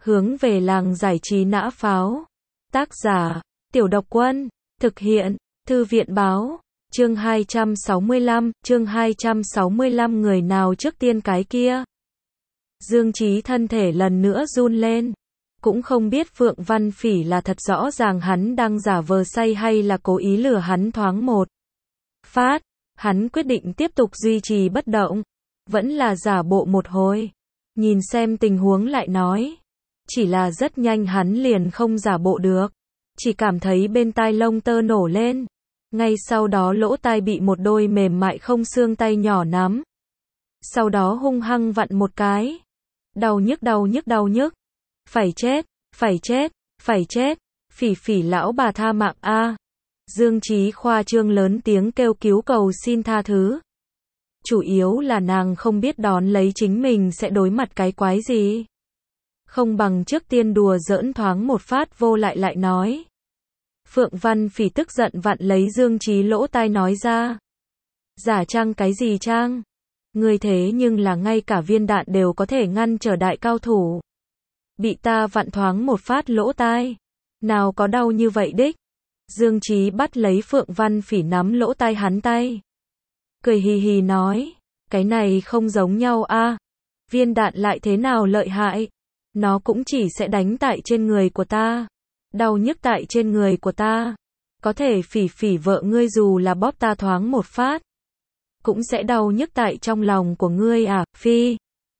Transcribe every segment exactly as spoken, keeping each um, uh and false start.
Hướng về làng giải trí nã pháo. Tác giả, Tiểu Độc Quân. Thực hiện, Thư viện báo. Chương hai trăm sáu mươi lăm, chương hai trăm sáu mươi lăm người nào trước tiên cái kia. Dương Chí thân thể lần nữa run lên. Cũng không biết Phượng Văn Phỉ là thật rõ ràng hắn đang giả vờ say hay là cố ý lừa hắn thoáng một phát. Hắn quyết định tiếp tục duy trì bất động. Vẫn là giả bộ một hồi. Nhìn xem tình huống lại nói. Chỉ là rất nhanh hắn liền không giả bộ được. Chỉ cảm thấy bên tai lông tơ nổ lên. Ngay sau đó lỗ tai bị một đôi mềm mại không xương tay nhỏ nắm. Sau đó hung hăng vặn một cái. Đau nhức đau nhức đau nhức. Phải chết, phải chết, phải chết. Phỉ Phỉ lão bà tha mạng a. Dương Chí khoa trương lớn tiếng kêu cứu cầu xin tha thứ. Chủ yếu là nàng không biết đón lấy chính mình sẽ đối mặt cái quái gì. Không bằng trước tiên đùa giỡn thoáng một phát vô lại lại nói. Phượng Văn Phỉ tức giận vặn lấy Dương Chí lỗ tai nói ra. Giả trang cái gì trang? Ngươi thế nhưng là ngay cả viên đạn đều có thể ngăn trở đại cao thủ. Bị ta vặn thoáng một phát lỗ tai. Nào có đau như vậy đích. Dương Chí bắt lấy Phượng Văn Phỉ nắm lỗ tai hắn tay. Cười hì hì nói. Cái này không giống nhau a. Viên đạn lại thế nào lợi hại. Nó cũng chỉ sẽ đánh tại trên người của ta. Đau nhức tại trên người của ta. Có thể Phỉ Phỉ vợ ngươi dù là bóp ta thoáng một phát. Cũng sẽ đau nhức tại trong lòng của ngươi à, Phi.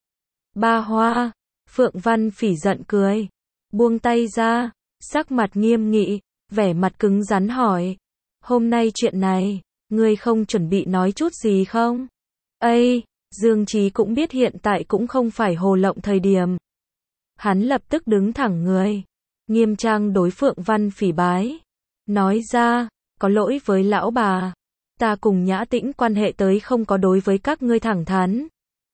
Ba Hoa. Phượng Văn Phỉ giận cười. Buông tay ra. Sắc mặt nghiêm nghị. Vẻ mặt cứng rắn hỏi. Hôm nay chuyện này. Ngươi không chuẩn bị nói chút gì không? Ây. Dương Chí cũng biết hiện tại cũng không phải hồ lộng thời điểm. Hắn lập tức đứng thẳng người. Nghiêm trang đối Phượng Văn Phỉ bái. Nói ra, có lỗi với lão bà. Ta cùng Nhã Tĩnh quan hệ tới không có đối với các ngươi thẳng thắn.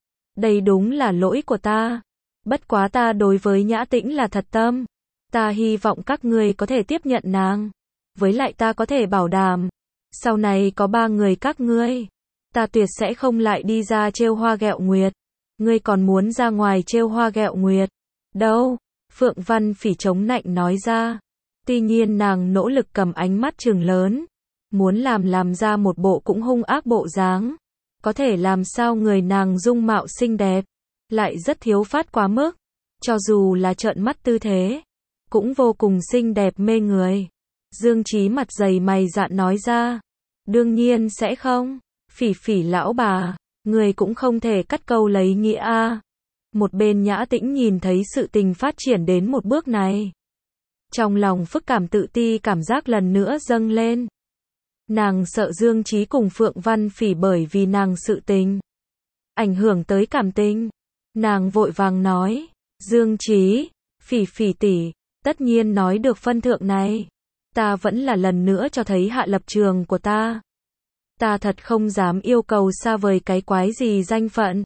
Đây đúng là lỗi của ta. Bất quá ta đối với Nhã Tĩnh là thật tâm. Ta hy vọng các ngươi có thể tiếp nhận nàng. Với lại ta có thể bảo đảm. Sau này có ba người các ngươi. Ta tuyệt sẽ không lại đi ra trêu hoa ghẹo nguyệt. Ngươi còn muốn ra ngoài trêu hoa ghẹo nguyệt. Đâu? Phượng Văn Phỉ chống nạnh nói ra. Tuy nhiên nàng nỗ lực cầm ánh mắt trừng lớn. Muốn làm làm ra một bộ cũng hung ác bộ dáng. Có thể làm sao người nàng dung mạo xinh đẹp. Lại rất thiếu phát quá mức. Cho dù là trợn mắt tư thế. Cũng vô cùng xinh đẹp mê người. Dương Chí mặt dày mày dạn nói ra. Đương nhiên sẽ không. Phỉ Phỉ lão bà. Người cũng không thể cắt câu lấy nghĩa a. Một bên Nhã Tĩnh nhìn thấy sự tình phát triển đến một bước này. Trong lòng phức cảm tự ti cảm giác lần nữa dâng lên. Nàng sợ Dương Chí cùng Phượng Văn Phỉ bởi vì nàng sự tình. Ảnh hưởng tới cảm tình. Nàng vội vàng nói. Dương Chí, Phỉ Phỉ tỷ, tất nhiên nói được phân thượng này. Ta vẫn là lần nữa cho thấy hạ lập trường của ta. Ta thật không dám yêu cầu xa vời cái quái gì danh phận.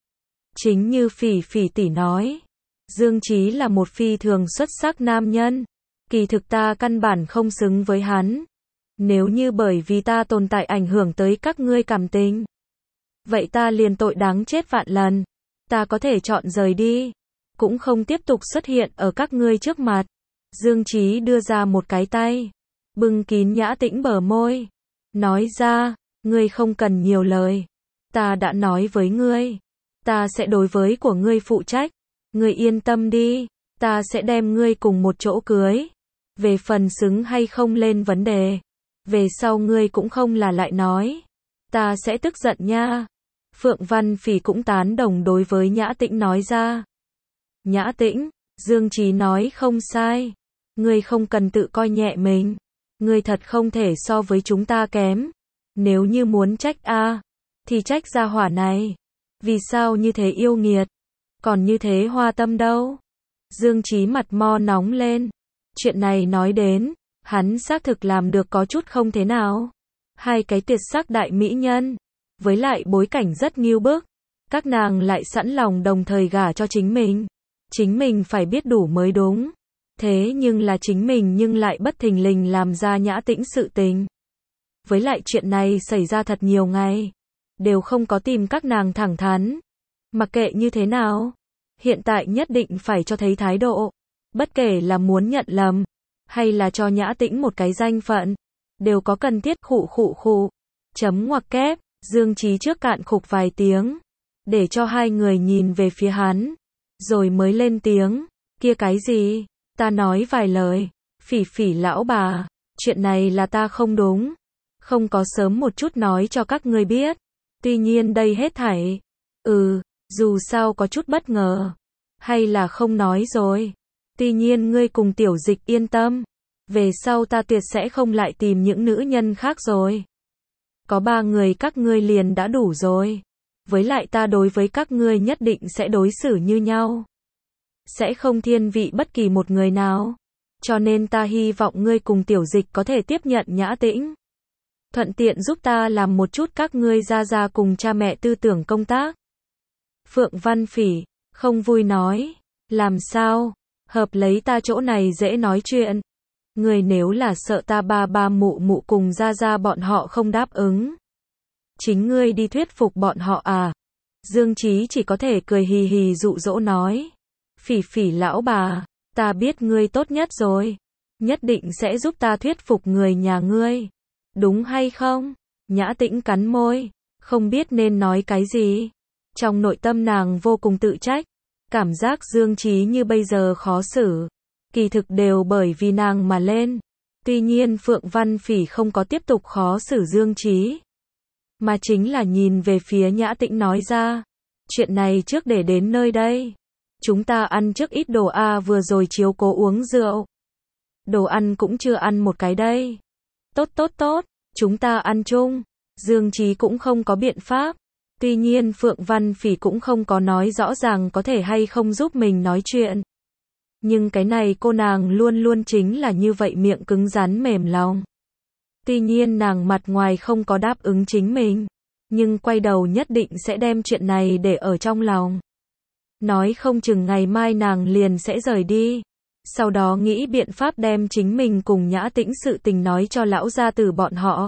Chính như Phỉ Phỉ tỷ nói, Dương Chí là một phi thường xuất sắc nam nhân. Kỳ thực ta căn bản không xứng với hắn. Nếu như bởi vì ta tồn tại ảnh hưởng tới các ngươi cảm tình, vậy ta liền tội đáng chết vạn lần. Ta có thể chọn rời đi, cũng không tiếp tục xuất hiện ở các ngươi trước mặt. Dương Chí đưa ra một cái tay, bưng kín Nhã Tĩnh bờ môi, nói ra, ngươi không cần nhiều lời. Ta đã nói với ngươi. Ta sẽ đối với của ngươi phụ trách. Ngươi yên tâm đi. Ta sẽ đem ngươi cùng một chỗ cưới. Về phần xứng hay không lên vấn đề. Về sau ngươi cũng không là lại nói. Ta sẽ tức giận nha. Phượng Văn Phỉ cũng tán đồng đối với Nhã Tĩnh nói ra. Nhã Tĩnh, Dương Chí nói không sai. Ngươi không cần tự coi nhẹ mình. Ngươi thật không thể so với chúng ta kém. Nếu như muốn trách a, thì trách gia hỏa này. Vì sao như thế yêu nghiệt? Còn như thế hoa tâm đâu? Dương Chí mặt mo nóng lên. Chuyện này nói đến, hắn xác thực làm được có chút không thế nào. Hai cái tuyệt sắc đại mỹ nhân, với lại bối cảnh rất nghiêu bức. Các nàng lại sẵn lòng đồng thời gả cho chính mình. Chính mình phải biết đủ mới đúng. Thế nhưng là chính mình nhưng lại bất thình lình làm ra Nhã Tĩnh sự tình. Với lại chuyện này xảy ra thật nhiều ngày. Đều không có tìm các nàng thẳng thắn. Mặc kệ như thế nào, Hiện tại nhất định phải cho thấy thái độ. Bất kể là muốn nhận lầm, hay là cho Nhã Tĩnh một cái danh phận, đều có cần thiết. Khụ khụ khụ. Chấm ngoặc kép, Dương Chí trước cạn khục vài tiếng, để cho hai người nhìn về phía hắn, rồi mới lên tiếng, kia cái gì, ta nói vài lời, Phỉ Phỉ lão bà, chuyện này là ta không đúng, không có sớm một chút nói cho các ngươi biết, tuy nhiên đây hết thảy, ừ, dù sao có chút bất ngờ, hay là không nói rồi, tuy nhiên ngươi cùng Tiểu Dịch yên tâm, về sau ta tuyệt sẽ không lại tìm những nữ nhân khác rồi. Có ba người các ngươi liền đã đủ rồi. Với lại ta đối với các ngươi nhất định sẽ đối xử như nhau. Sẽ không thiên vị bất kỳ một người nào. Cho nên ta hy vọng ngươi cùng Tiểu Dịch có thể tiếp nhận Nhã Tĩnh. Thuận tiện giúp ta làm một chút các ngươi ra ra cùng cha mẹ tư tưởng công tác. Phượng Văn Phỉ, không vui nói. Làm sao? Hợp lấy ta chỗ này dễ nói chuyện. Người nếu là sợ ta ba ba mụ mụ cùng ra ra bọn họ không đáp ứng. Chính ngươi đi thuyết phục bọn họ à? Dương Chí chỉ có thể cười hì hì dụ dỗ nói. Phỉ Phỉ lão bà, ta biết ngươi tốt nhất rồi. Nhất định sẽ giúp ta thuyết phục người nhà ngươi. Đúng hay không? Nhã Tĩnh cắn môi, không biết nên nói cái gì. Trong nội tâm nàng vô cùng tự trách. Cảm giác Dương Chí như bây giờ khó xử. Kỳ thực đều bởi vì nàng mà lên. Tuy nhiên Phượng Văn Phỉ không có tiếp tục khó xử Dương Chí. Mà chính là nhìn về phía Nhã Tĩnh nói ra. Chuyện này trước để đến nơi đây. Chúng ta ăn trước ít đồ a, vừa rồi chiếu cố uống rượu. Đồ ăn cũng chưa ăn một cái đây. Tốt tốt tốt, chúng ta ăn chung. Dương Chí cũng không có biện pháp. Tuy nhiên Phượng Văn Phỉ cũng không có nói rõ ràng có thể hay không giúp mình nói chuyện. Nhưng cái này cô nàng luôn luôn chính là như vậy, miệng cứng rắn mềm lòng. Tuy nhiên nàng mặt ngoài không có đáp ứng chính mình, nhưng quay đầu nhất định sẽ đem chuyện này để ở trong lòng. Nói không chừng ngày mai nàng liền sẽ rời đi. Sau đó nghĩ biện pháp đem chính mình cùng Nhã Tĩnh sự tình nói cho lão gia tử bọn họ.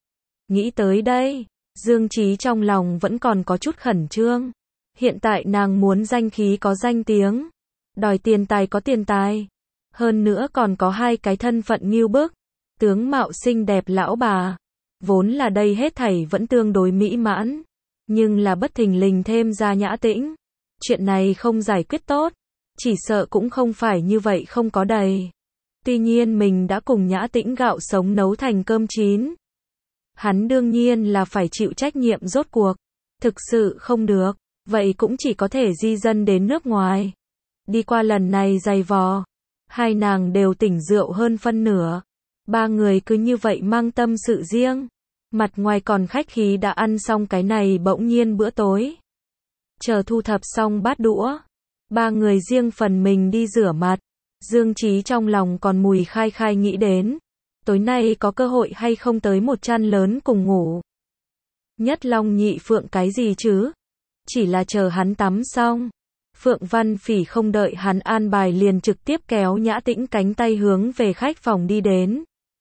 Nghĩ tới đây, Dương Chí trong lòng vẫn còn có chút khẩn trương. Hiện tại nàng muốn danh khí có danh tiếng. Đòi tiền tài có tiền tài. Hơn nữa còn có hai cái thân phận ngưu bức. Tướng mạo xinh đẹp lão bà. Vốn là đây hết thảy vẫn tương đối mỹ mãn. Nhưng là bất thình lình thêm ra Nhã Tĩnh. Chuyện này không giải quyết tốt. Chỉ sợ cũng không phải như vậy không có đầy. Tuy nhiên mình đã cùng Nhã Tĩnh gạo sống nấu thành cơm chín. Hắn đương nhiên là phải chịu trách nhiệm rốt cuộc. Thực sự không được. Vậy cũng chỉ có thể di dân đến nước ngoài. Đi qua lần này dày vò, hai nàng đều tỉnh rượu hơn phân nửa. Ba người cứ như vậy mang tâm sự riêng. Mặt ngoài còn khách khí đã ăn xong cái này bỗng nhiên bữa tối. Chờ thu thập xong bát đũa, ba người riêng phần mình đi rửa mặt. Dương Chí trong lòng còn mùi khai khai nghĩ đến. Tối nay có cơ hội hay không tới một chăn lớn cùng ngủ. Nhất Long nhị phượng cái gì chứ? Chỉ là chờ hắn tắm xong. Phượng Văn Phỉ không đợi hắn an bài liền trực tiếp kéo Nhã Tĩnh cánh tay hướng về khách phòng đi đến.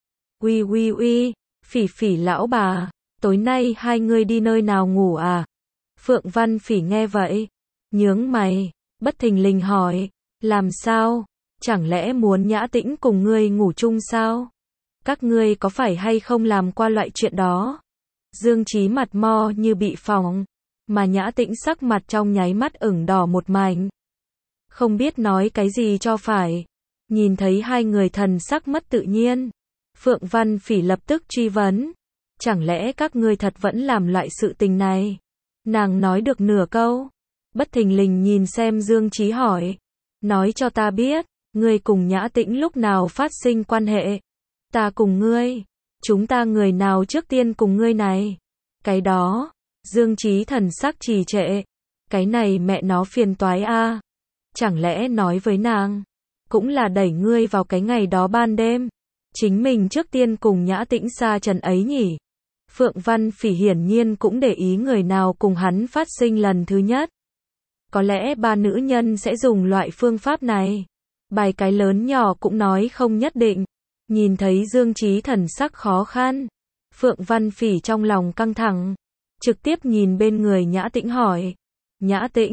Uy uy uy, Phỉ Phỉ lão bà, tối nay hai người đi nơi nào ngủ à? Phượng Văn Phỉ nghe vậy, nhướng mày, bất thình lình hỏi, làm sao? Chẳng lẽ muốn Nhã Tĩnh cùng ngươi ngủ chung sao? Các ngươi có phải hay không làm qua loại chuyện đó? Dương Chí mặt mo như bị phỏng. Mà Nhã Tĩnh sắc mặt trong nháy mắt ửng đỏ một mảnh. Không biết nói cái gì cho phải. Nhìn thấy hai người thần sắc mất tự nhiên. Phượng Văn Phỉ lập tức truy vấn. Chẳng lẽ các ngươi thật vẫn làm loại sự tình này? Nàng nói được nửa câu. Bất thình lình nhìn xem Dương Chí hỏi. Nói cho ta biết, ngươi cùng Nhã Tĩnh lúc nào phát sinh quan hệ? Ta cùng ngươi. Chúng ta người nào trước tiên cùng ngươi này? Cái đó. Dương Chí thần sắc trì trệ. Cái này mẹ nó phiền toái a. Chẳng lẽ nói với nàng, cũng là đẩy ngươi vào cái ngày đó ban đêm. Chính mình trước tiên cùng Nhã Tĩnh xa trần ấy nhỉ. Phượng Văn Phỉ hiển nhiên cũng để ý người nào cùng hắn phát sinh lần thứ nhất. Có lẽ ba nữ nhân sẽ dùng loại phương pháp này. Bài cái lớn nhỏ cũng nói không nhất định. Nhìn thấy Dương Chí thần sắc khó khăn. Phượng Văn Phỉ trong lòng căng thẳng. Trực tiếp nhìn bên người Nhã Tĩnh hỏi. Nhã Tĩnh,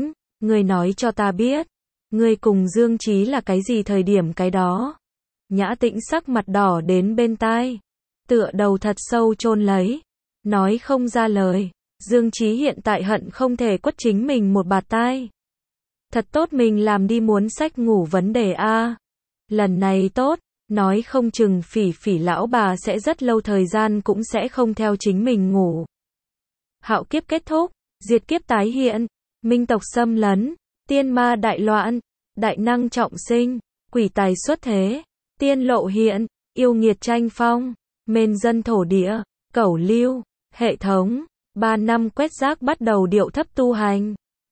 Ngươi nói cho ta biết, ngươi cùng Dương Chí là cái gì thời điểm cái đó? Nhã Tĩnh sắc mặt đỏ đến bên tai, tựa đầu thật sâu chôn lấy, nói không ra lời. Dương Chí hiện tại hận không thể quất chính mình một bạt tai. Thật tốt mình làm đi muốn sách ngủ vấn đề a. Lần này tốt, nói không chừng Phỉ Phỉ lão bà sẽ rất lâu thời gian cũng sẽ không theo chính mình ngủ. Hạo kiếp kết thúc, diệt kiếp tái hiện, minh tộc xâm lấn, tiên ma đại loạn, đại năng trọng sinh, quỷ tài xuất thế, tiên lộ hiện, yêu nghiệt tranh phong, mền dân thổ địa, cẩu lưu, hệ thống, ba năm quét rác bắt đầu điệu thấp tu hành.